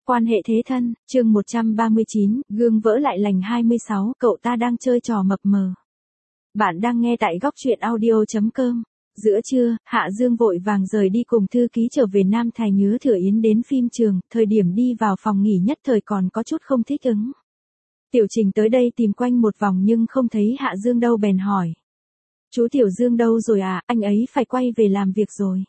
Quan hệ thế thân, chương 139, gương vỡ lại lành 26, cậu ta đang chơi trò mập mờ. Bạn đang nghe tại góc truyện audio.com. Giữa trưa, Hạ Dương vội vàng rời đi cùng thư ký trở về Nam Thành Nhớ Thừa Yến đến phim trường, thời điểm đi vào phòng nghỉ nhất thời còn có chút không thích ứng. Tiểu Trình tới đây tìm quanh một vòng nhưng không thấy Hạ Dương đâu bèn hỏi. Chú Tiểu Dương đâu rồi à, anh ấy phải quay về làm việc rồi.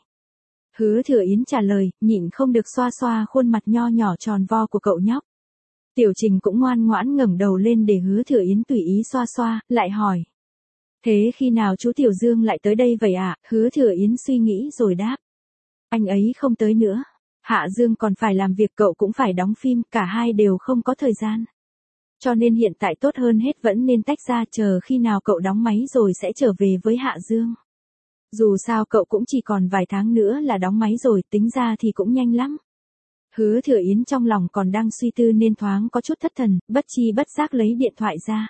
Hứa Thừa Yến trả lời, nhịn không được xoa xoa khuôn mặt nho nhỏ tròn vo của cậu nhóc. Tiểu Trình cũng ngoan ngoãn ngẩng đầu lên để Hứa Thừa Yến tùy ý xoa xoa, lại hỏi. Thế khi nào chú Tiểu Dương lại tới đây vậy ạ? Hứa Thừa Yến suy nghĩ rồi đáp. Anh ấy không tới nữa. Hạ Dương còn phải làm việc, cậu cũng phải đóng phim, cả hai đều không có thời gian. Cho nên hiện tại tốt hơn hết vẫn nên tách ra, chờ khi nào cậu đóng máy rồi sẽ trở về với Hạ Dương. Dù sao cậu cũng chỉ còn vài tháng nữa là đóng máy rồi, tính ra thì cũng nhanh lắm. Hứa Thừa Yến trong lòng còn đang suy tư nên thoáng có chút thất thần, bất chi bất giác lấy điện thoại ra.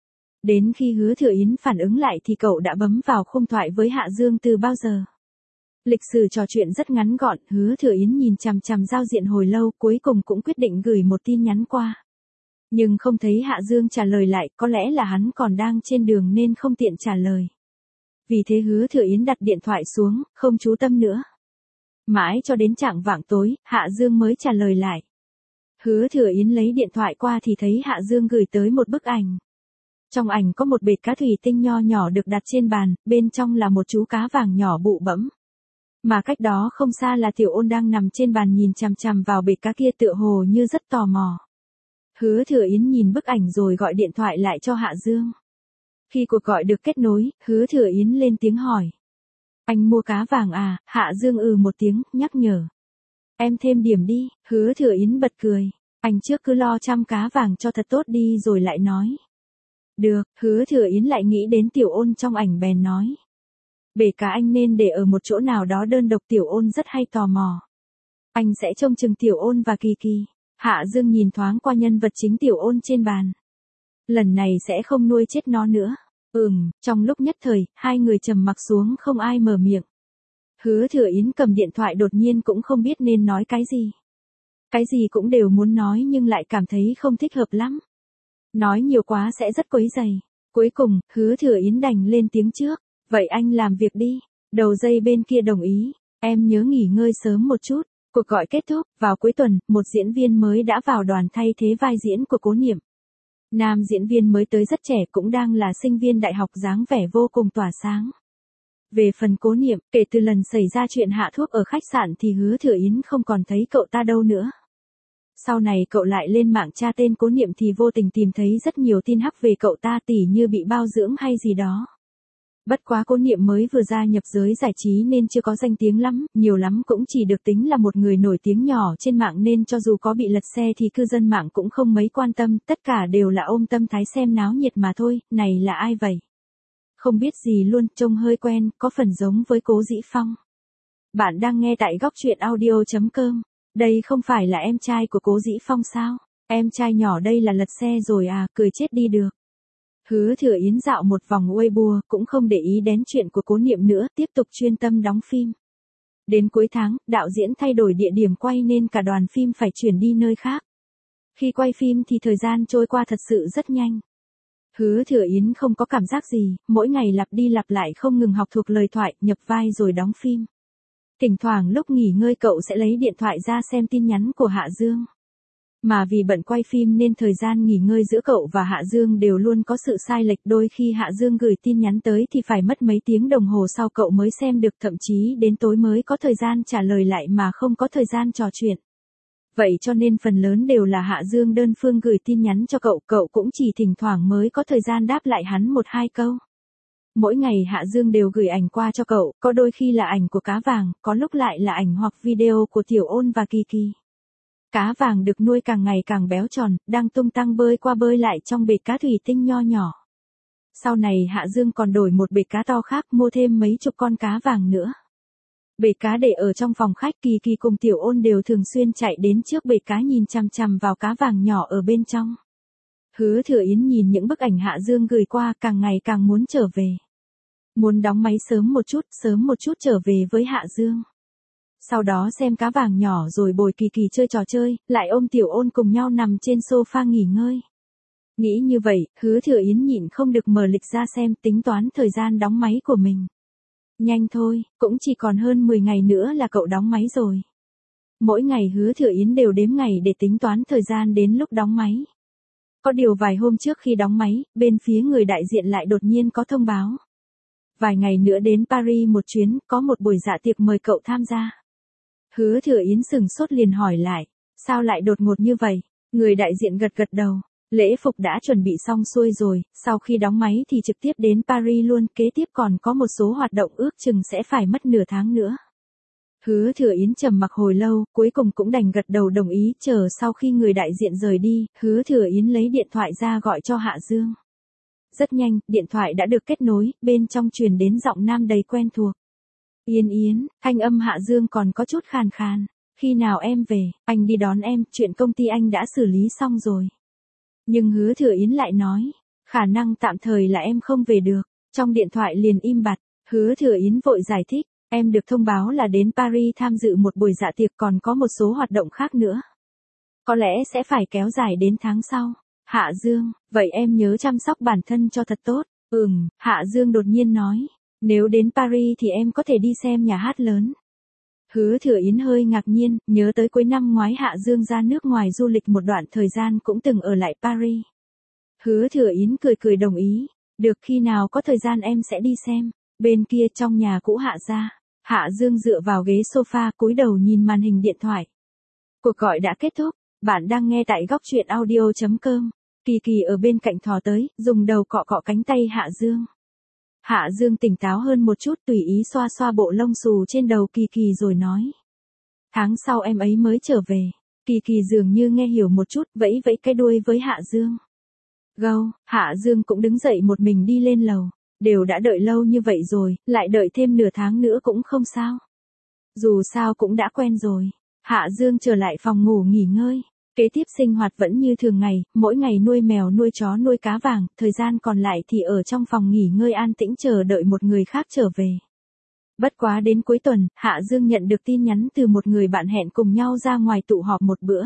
Đến khi Hứa Thừa Yến phản ứng lại thì cậu đã bấm vào khung thoại với Hạ Dương từ bao giờ. Lịch sử trò chuyện rất ngắn gọn, Hứa Thừa Yến nhìn chằm chằm giao diện hồi lâu, cuối cùng cũng quyết định gửi một tin nhắn qua. Nhưng không thấy Hạ Dương trả lời lại, có lẽ là hắn còn đang trên đường nên không tiện trả lời. Vì thế Hứa Thừa Yến đặt điện thoại xuống, không chú tâm nữa. Mãi cho đến chạng vạng tối, Hạ Dương mới trả lời lại. Hứa Thừa Yến lấy điện thoại qua thì thấy Hạ Dương gửi tới một bức ảnh. Trong ảnh có một bệt cá thủy tinh nho nhỏ được đặt trên bàn, bên trong là một chú cá vàng nhỏ bụ bẫm. Mà cách đó không xa là Tiểu Ôn đang nằm trên bàn nhìn chằm chằm vào bệt cá kia tựa hồ như rất tò mò. Hứa Thừa Yến nhìn bức ảnh rồi gọi điện thoại lại cho Hạ Dương. Khi cuộc gọi được kết nối, Hứa Thừa Yến lên tiếng hỏi. Anh mua cá vàng à? Hạ Dương một tiếng, nhắc nhở. Em thêm điểm đi. Hứa Thừa Yến bật cười. Anh trước cứ lo chăm cá vàng cho thật tốt đi rồi lại nói. Được, Hứa Thừa Yến lại nghĩ đến Tiểu Ôn trong ảnh bèn nói. Bể cá anh nên để ở một chỗ nào đó đơn độc, Tiểu Ôn rất hay tò mò. Anh sẽ trông chừng Tiểu Ôn và Kỳ Kỳ. Hạ Dương nhìn thoáng qua nhân vật chính Tiểu Ôn trên bàn. Lần này sẽ không nuôi chết nó nữa. Trong lúc nhất thời, hai người trầm mặc xuống không ai mở miệng. Hứa Thừa Yến cầm điện thoại đột nhiên cũng không biết nên nói cái gì. Cái gì cũng đều muốn nói nhưng lại cảm thấy không thích hợp lắm. Nói nhiều quá sẽ rất quấy rầy. Cuối cùng, Hứa Thừa Yến đành lên tiếng trước. Vậy anh làm việc đi. Đầu dây bên kia đồng ý. Em nhớ nghỉ ngơi sớm một chút. Cuộc gọi kết thúc, vào cuối tuần, một diễn viên mới đã vào đoàn thay thế vai diễn của Cố Niệm. Nam diễn viên mới tới rất trẻ, cũng đang là sinh viên đại học, dáng vẻ vô cùng tỏa sáng. Về phần Cố Niệm, kể từ lần xảy ra chuyện hạ thuốc ở khách sạn thì Hứa Thừa Yến không còn thấy cậu ta đâu nữa. Sau này cậu lại lên mạng tra tên Cố Niệm thì vô tình tìm thấy rất nhiều tin hắc về cậu ta, tỉ như bị bao dưỡng hay gì đó. Bất quá Cố Niệm mới vừa gia nhập giới giải trí nên chưa có danh tiếng lắm, nhiều lắm cũng chỉ được tính là một người nổi tiếng nhỏ trên mạng nên cho dù có bị lật xe thì cư dân mạng cũng không mấy quan tâm, tất cả đều là ôm tâm thái xem náo nhiệt mà thôi. Này là ai vậy? Không biết gì luôn, trông hơi quen, có phần giống với Cố Dĩ Phong. Bạn đang nghe tại góc truyện audio.com. Đây không phải là em trai của Cố Dĩ Phong sao? Em trai nhỏ đây là lật xe rồi à, cười chết đi được. Hứa Thừa Yến dạo một vòng Weibo, cũng không để ý đến chuyện của Cố Niệm nữa, tiếp tục chuyên tâm đóng phim. Đến cuối tháng, đạo diễn thay đổi địa điểm quay nên cả đoàn phim phải chuyển đi nơi khác. Khi quay phim thì thời gian trôi qua thật sự rất nhanh. Hứa Thừa Yến không có cảm giác gì, mỗi ngày lặp đi lặp lại không ngừng học thuộc lời thoại, nhập vai rồi đóng phim. Thỉnh thoảng lúc nghỉ ngơi cậu sẽ lấy điện thoại ra xem tin nhắn của Hạ Dương. Mà vì bận quay phim nên thời gian nghỉ ngơi giữa cậu và Hạ Dương đều luôn có sự sai lệch, đôi khi Hạ Dương gửi tin nhắn tới thì phải mất mấy tiếng đồng hồ sau cậu mới xem được, thậm chí đến tối mới có thời gian trả lời lại mà không có thời gian trò chuyện. Vậy cho nên phần lớn đều là Hạ Dương đơn phương gửi tin nhắn cho cậu, cậu cũng chỉ thỉnh thoảng mới có thời gian đáp lại hắn một hai câu. Mỗi ngày Hạ Dương đều gửi ảnh qua cho cậu, có đôi khi là ảnh của cá vàng, có lúc lại là ảnh hoặc video của Tiểu Ôn và Kỳ Kỳ. Cá vàng được nuôi càng ngày càng béo tròn, đang tung tăng bơi qua bơi lại trong bệt cá thủy tinh nho nhỏ. Sau này Hạ Dương còn đổi một bệt cá to khác, mua thêm mấy chục con cá vàng nữa. Bệt cá để ở trong phòng khách, Kỳ Kỳ cùng Tiểu Ôn đều thường xuyên chạy đến trước bệt cá nhìn chằm chằm vào cá vàng nhỏ ở bên trong. Hứa Thừa Yến nhìn những bức ảnh Hạ Dương gửi qua, càng ngày càng muốn trở về. Muốn đóng máy sớm một chút trở về với Hạ Dương. Sau đó xem cá vàng nhỏ rồi bồi Kỳ Kỳ chơi trò chơi, lại ôm Tiểu Ôn cùng nhau nằm trên sofa nghỉ ngơi. Nghĩ như vậy, Hứa Thừa Yến nhịn không được mở lịch ra xem tính toán thời gian đóng máy của mình. Nhanh thôi, cũng chỉ còn hơn 10 ngày nữa là cậu đóng máy rồi. Mỗi ngày Hứa Thừa Yến đều đếm ngày để tính toán thời gian đến lúc đóng máy. Có điều vài hôm trước khi đóng máy, bên phía người đại diện lại đột nhiên có thông báo. Vài ngày nữa đến Paris một chuyến, có một buổi dạ tiệc mời cậu tham gia. Hứa Thừa Yến sừng sốt liền hỏi lại, sao lại đột ngột như vậy? Người đại diện gật gật đầu, lễ phục đã chuẩn bị xong xuôi rồi, sau khi đóng máy thì trực tiếp đến Paris luôn, kế tiếp còn có một số hoạt động ước chừng sẽ phải mất nửa tháng nữa. Hứa Thừa Yến trầm mặc hồi lâu, cuối cùng cũng đành gật đầu đồng ý, chờ sau khi người đại diện rời đi, Hứa Thừa Yến lấy điện thoại ra gọi cho Hạ Dương. Rất nhanh, điện thoại đã được kết nối, bên trong truyền đến giọng nam đầy quen thuộc. Yến Yến, thanh âm Hạ Dương còn có chút khàn khàn. Khi nào em về, anh đi đón em, chuyện công ty anh đã xử lý xong rồi. Nhưng Hứa Thừa Yến lại nói, khả năng tạm thời là em không về được. Trong điện thoại liền im bặt, Hứa Thừa Yến vội giải thích, em được thông báo là đến Paris tham dự một buổi dạ tiệc, còn có một số hoạt động khác nữa. Có lẽ sẽ phải kéo dài đến tháng sau. Hạ Dương, vậy em nhớ chăm sóc bản thân cho thật tốt. Hạ Dương đột nhiên nói, nếu đến Paris thì em có thể đi xem nhà hát lớn. Hứa Thừa Yến hơi ngạc nhiên, nhớ tới cuối năm ngoái Hạ Dương ra nước ngoài du lịch một đoạn thời gian cũng từng ở lại Paris. Hứa Thừa Yến cười cười đồng ý, được, khi nào có thời gian em sẽ đi xem. Bên kia trong nhà cũ Hạ gia, Hạ Dương dựa vào ghế sofa cúi đầu nhìn màn hình điện thoại. Cuộc gọi đã kết thúc, bạn đang nghe tại góc truyện audio.com. Kỳ Kỳ ở bên cạnh thò tới, dùng đầu cọ cọ cánh tay Hạ Dương. Hạ Dương tỉnh táo hơn một chút, tùy ý xoa xoa bộ lông xù trên đầu Kỳ Kỳ rồi nói. Tháng sau em ấy mới trở về. Kỳ Kỳ dường như nghe hiểu một chút, vẫy vẫy cái đuôi với Hạ Dương. Gâu, Hạ Dương cũng đứng dậy một mình đi lên lầu. Đều đã đợi lâu như vậy rồi, lại đợi thêm nửa tháng nữa cũng không sao. Dù sao cũng đã quen rồi. Hạ Dương trở lại phòng ngủ nghỉ ngơi. Kế tiếp sinh hoạt vẫn như thường ngày, mỗi ngày nuôi mèo nuôi chó nuôi cá vàng, thời gian còn lại thì ở trong phòng nghỉ ngơi an tĩnh chờ đợi một người khác trở về. Bất quá đến cuối tuần, Hạ Dương nhận được tin nhắn từ một người bạn hẹn cùng nhau ra ngoài tụ họp một bữa.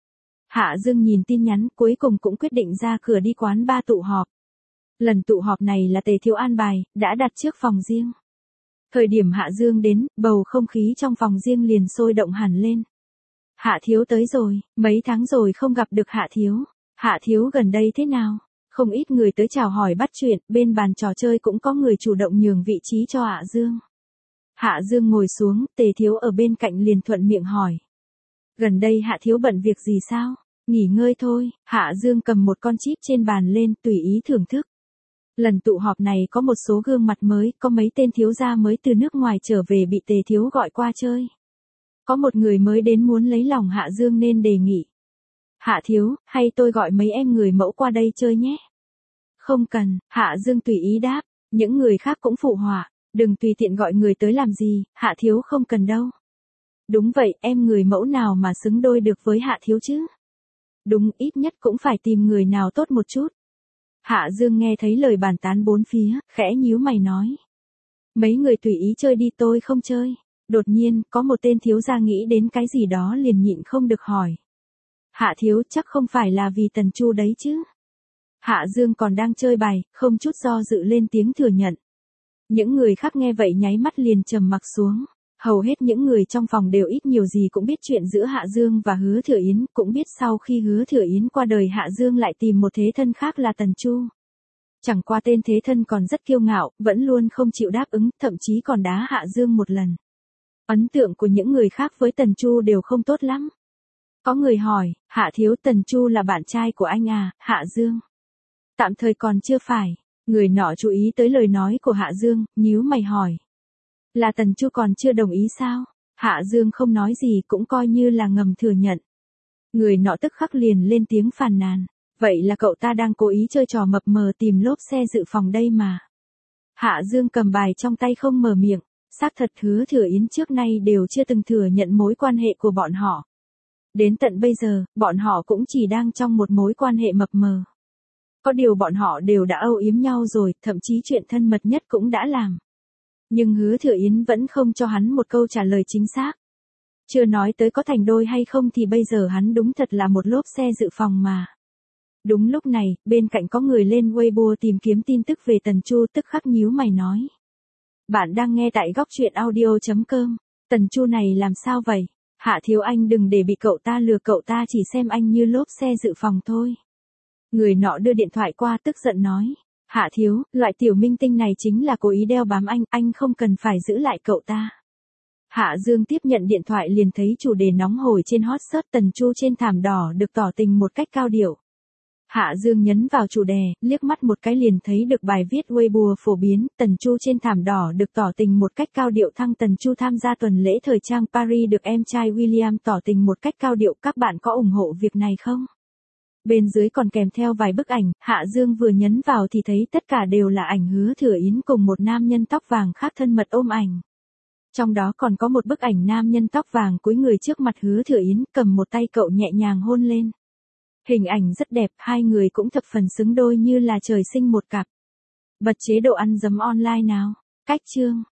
Hạ Dương nhìn tin nhắn, cuối cùng cũng quyết định ra cửa đi quán bar tụ họp. Lần tụ họp này là Tề Thiếu an bài, đã đặt trước phòng riêng. Thời điểm Hạ Dương đến, bầu không khí trong phòng riêng liền sôi động hẳn lên. Hạ Thiếu tới rồi, mấy tháng rồi không gặp được Hạ Thiếu. Hạ Thiếu gần đây thế nào? Không ít người tới chào hỏi bắt chuyện, bên bàn trò chơi cũng có người chủ động nhường vị trí cho Hạ Dương. Hạ Dương ngồi xuống, Tề Thiếu ở bên cạnh liền thuận miệng hỏi. Gần đây Hạ Thiếu bận việc gì sao? Nghỉ ngơi thôi. Hạ Dương cầm một con chip trên bàn lên, tùy ý thưởng thức. Lần tụ họp này có một số gương mặt mới, có mấy tên thiếu gia mới từ nước ngoài trở về bị Tề Thiếu gọi qua chơi. Có một người mới đến muốn lấy lòng Hạ Dương nên đề nghị. Hạ Thiếu, hay tôi gọi mấy em người mẫu qua đây chơi nhé? Không cần, Hạ Dương tùy ý đáp, những người khác cũng phụ họa, đừng tùy tiện gọi người tới làm gì, Hạ Thiếu không cần đâu. Đúng vậy, em người mẫu nào mà xứng đôi được với Hạ Thiếu chứ? Đúng, ít nhất cũng phải tìm người nào tốt một chút. Hạ Dương nghe thấy lời bàn tán bốn phía, khẽ nhíu mày nói. Mấy người tùy ý chơi đi, tôi không chơi. Đột nhiên, có một tên thiếu gia nghĩ đến cái gì đó liền nhịn không được hỏi. Hạ Thiếu, chắc không phải là vì Tần Chu đấy chứ? Hạ Dương còn đang chơi bài, không chút do dự lên tiếng thừa nhận. Những người khác nghe vậy nháy mắt liền trầm mặc xuống. Hầu hết những người trong phòng đều ít nhiều gì cũng biết chuyện giữa Hạ Dương và Hứa Thừa Yến, cũng biết sau khi Hứa Thừa Yến qua đời Hạ Dương lại tìm một thế thân khác là Tần Chu. Chẳng qua tên thế thân còn rất kiêu ngạo, vẫn luôn không chịu đáp ứng, thậm chí còn đá Hạ Dương một lần. Ấn tượng của những người khác với Tần Chu đều không tốt lắm. Có người hỏi, Hạ Thiếu, Tần Chu là bạn trai của anh à? Hạ Dương. Tạm thời còn chưa phải. Người nọ chú ý tới lời nói của Hạ Dương, nhíu mày hỏi. Là Tần Chu còn chưa đồng ý sao? Hạ Dương không nói gì cũng coi như là ngầm thừa nhận. Người nọ tức khắc liền lên tiếng phàn nàn. Vậy là cậu ta đang cố ý chơi trò mập mờ tìm lốp xe dự phòng đây mà. Hạ Dương cầm bài trong tay không mở miệng. Xác thật Hứa Thừa Yến trước nay đều chưa từng thừa nhận mối quan hệ của bọn họ. Đến tận bây giờ, bọn họ cũng chỉ đang trong một mối quan hệ mập mờ. Có điều bọn họ đều đã âu yếm nhau rồi, thậm chí chuyện thân mật nhất cũng đã làm. Nhưng Hứa Thừa Yến vẫn không cho hắn một câu trả lời chính xác. Chưa nói tới có thành đôi hay không thì bây giờ hắn đúng thật là một lốp xe dự phòng mà. Đúng lúc này, bên cạnh có người lên Weibo tìm kiếm tin tức về Tần Chu, tức khắc nhíu mày nói. Bạn đang nghe tại góc truyện audio.com. Tần Chu này làm sao vậy? Hạ thiếu anh đừng để bị cậu ta lừa, cậu ta chỉ xem anh như lốp xe dự phòng thôi. Người nọ đưa điện thoại qua tức giận nói. Hạ thiếu, loại tiểu minh tinh này chính là cố ý đeo bám anh không cần phải giữ lại cậu ta. Hạ Dương tiếp nhận điện thoại liền thấy chủ đề nóng hổi trên hot search Tần Chu trên thảm đỏ được tỏ tình một cách cao điệu. Hạ Dương nhấn vào chủ đề, liếc mắt một cái liền thấy được bài viết Weibo phổ biến, Tần Chu trên thảm đỏ được tỏ tình một cách cao điệu thăng. Tần Chu tham gia tuần lễ thời trang Paris được em trai William tỏ tình một cách cao điệu, các bạn có ủng hộ việc này không? Bên dưới còn kèm theo vài bức ảnh, Hạ Dương vừa nhấn vào thì thấy tất cả đều là ảnh Hứa Thừa Yến cùng một nam nhân tóc vàng khác thân mật ôm ảnh. Trong đó còn có một bức ảnh nam nhân tóc vàng cúi người trước mặt Hứa Thừa Yến, cầm một tay cậu nhẹ nhàng hôn lên. Hình ảnh rất đẹp, hai người cũng thập phần xứng đôi như là trời sinh một cặp. Bật chế độ ăn dấm online nào. Cách chương